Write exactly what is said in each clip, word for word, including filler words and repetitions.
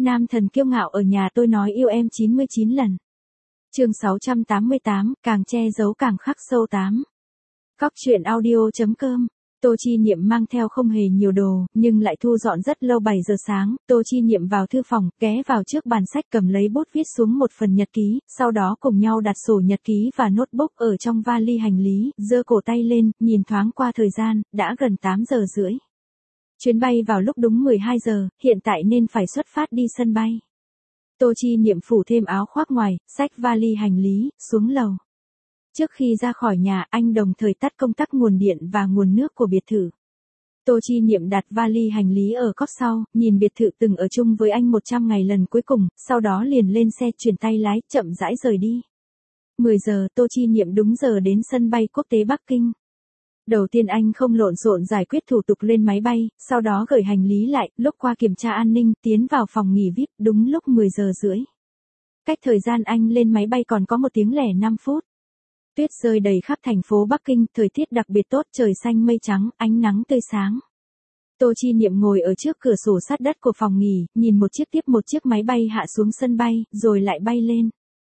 Nam thần kiêu ngạo ở nhà tôi nói yêu em chín mươi chín lần. Chương sáu trăm tám mươi tám, càng che giấu càng khắc sâu tám. Cóc truyện audio.com. Tô Chi Niệm mang theo không hề nhiều đồ, nhưng lại thu dọn rất lâu. Bảy giờ sáng, Tô Chi Niệm vào thư phòng, ghé vào trước bàn sách cầm lấy bút viết xuống một phần nhật ký, sau đó cùng nhau đặt sổ nhật ký và notebook ở trong vali hành lý, giơ cổ tay lên, nhìn thoáng qua thời gian, đã gần tám giờ rưỡi. Chuyến bay vào lúc đúng mười hai giờ, hiện tại nên phải xuất phát đi sân bay. Tô Chi Niệm phủ thêm áo khoác ngoài, xách vali hành lý, xuống lầu. Trước khi ra khỏi nhà, anh đồng thời tắt công tắc nguồn điện và nguồn nước của biệt thự. Tô Chi Niệm đặt vali hành lý ở cốp sau, nhìn biệt thự từng ở chung với anh một trăm ngày lần cuối cùng, sau đó liền lên xe chuyển tay lái, chậm rãi rời đi. mười giờ, Tô Chi Niệm đúng giờ đến sân bay quốc tế Bắc Kinh. Đầu tiên anh không lộn xộn giải quyết thủ tục lên máy bay, sau đó gửi hành lý lại, lúc qua kiểm tra an ninh, tiến vào phòng nghỉ vi ai pi, đúng lúc mười giờ rưỡi. Cách thời gian anh lên máy bay còn có một tiếng lẻ năm phút. Tuyết rơi đầy khắp thành phố Bắc Kinh, thời tiết đặc biệt tốt, trời xanh mây trắng, ánh nắng tươi sáng. Tô Chi Niệm ngồi ở trước cửa sổ sát đất của phòng nghỉ, nhìn một chiếc tiếp một chiếc máy bay hạ xuống sân bay, rồi lại bay lên.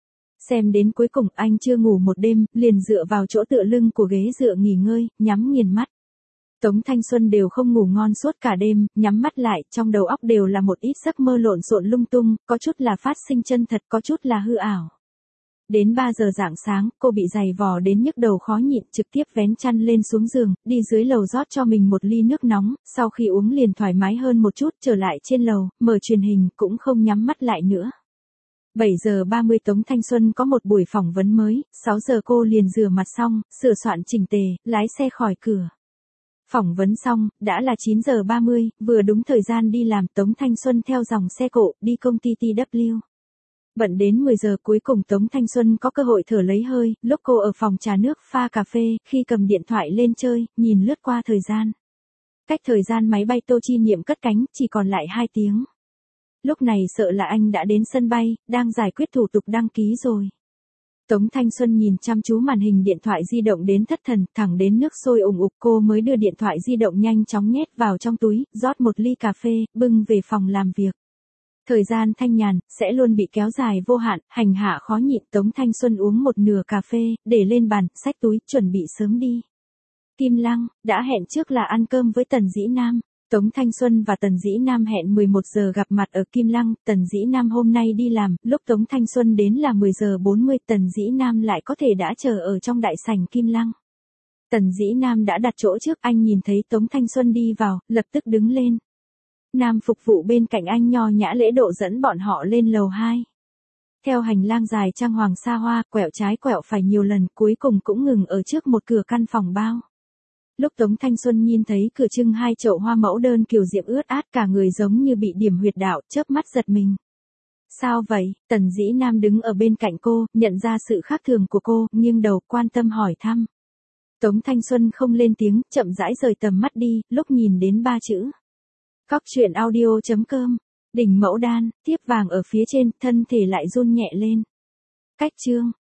Xem đến cuối cùng anh chưa ngủ một đêm, liền dựa vào chỗ tựa lưng của ghế dựa nghỉ ngơi, nhắm nghiền mắt. Tống Thanh Xuân đều không ngủ ngon suốt cả đêm, nhắm mắt lại, trong đầu óc đều là một ít giấc mơ lộn xộn lung tung, có chút là phát sinh chân thật, có chút là hư ảo. Đến ba giờ rạng sáng, cô bị giày vò đến nhức đầu khó nhịn, trực tiếp vén chăn lên xuống giường, đi dưới lầu rót cho mình một ly nước nóng, sau khi uống liền thoải mái hơn một chút, trở lại trên lầu, mở truyền hình, cũng không nhắm mắt lại nữa. bảy giờ ba mươi Tống Thanh Xuân có một buổi phỏng vấn mới, sáu giờ cô liền rửa mặt xong, sửa soạn chỉnh tề, lái xe khỏi cửa. Phỏng vấn xong, đã là chín giờ ba mươi, vừa đúng thời gian đi làm. Tống Thanh Xuân theo dòng xe cộ, đi công ty tê vê kép. Bận đến mười giờ cuối cùng Tống Thanh Xuân có cơ hội thở lấy hơi, lúc cô ở phòng trà nước pha cà phê, khi cầm điện thoại lên chơi, nhìn lướt qua thời gian. Cách thời gian máy bay Tô Chi Niệm cất cánh, chỉ còn lại hai tiếng. Lúc này sợ là anh đã đến sân bay, đang giải quyết thủ tục đăng ký rồi. Tống Thanh Xuân nhìn chăm chú màn hình điện thoại di động đến thất thần, thẳng đến nước sôi ủng ục, cô mới đưa điện thoại di động nhanh chóng nhét vào trong túi, rót một ly cà phê, bưng về phòng làm việc. Thời gian thanh nhàn, sẽ luôn bị kéo dài vô hạn, hành hạ khó nhịn. Tống Thanh Xuân uống một nửa cà phê, để lên bàn, xách túi, chuẩn bị sớm đi. Kim Lăng, đã hẹn trước là ăn cơm với Tần Dĩ Nam. Tống Thanh Xuân và Tần Dĩ Nam hẹn mười một giờ gặp mặt ở Kim Lăng, Tần Dĩ Nam hôm nay đi làm, lúc Tống Thanh Xuân đến là mười giờ bốn mươi, Tần Dĩ Nam lại có thể đã chờ ở trong đại sảnh Kim Lăng. Tần Dĩ Nam đã đặt chỗ trước, anh nhìn thấy Tống Thanh Xuân đi vào, lập tức đứng lên. Nam phục vụ bên cạnh anh nho nhã lễ độ dẫn bọn họ lên lầu hai. Theo hành lang dài trang hoàng xa hoa, quẹo trái quẹo phải nhiều lần, cuối cùng cũng ngừng ở trước một cửa căn phòng bao. Lúc Tống Thanh Xuân nhìn thấy cửa trưng hai chậu hoa mẫu đơn kiều diễm ướt át, cả người giống như bị điểm huyệt đạo, chớp mắt giật mình. Sao vậy? Tần Dĩ Nam đứng ở bên cạnh cô, nhận ra sự khác thường của cô, nghiêng đầu quan tâm hỏi thăm. Tống Thanh Xuân không lên tiếng, chậm rãi rời tầm mắt đi, lúc nhìn đến ba chữ. Cóc truyện audio.com. Đỉnh mẫu đan, tiếp vàng ở phía trên, thân thể lại run nhẹ lên. Cách chương.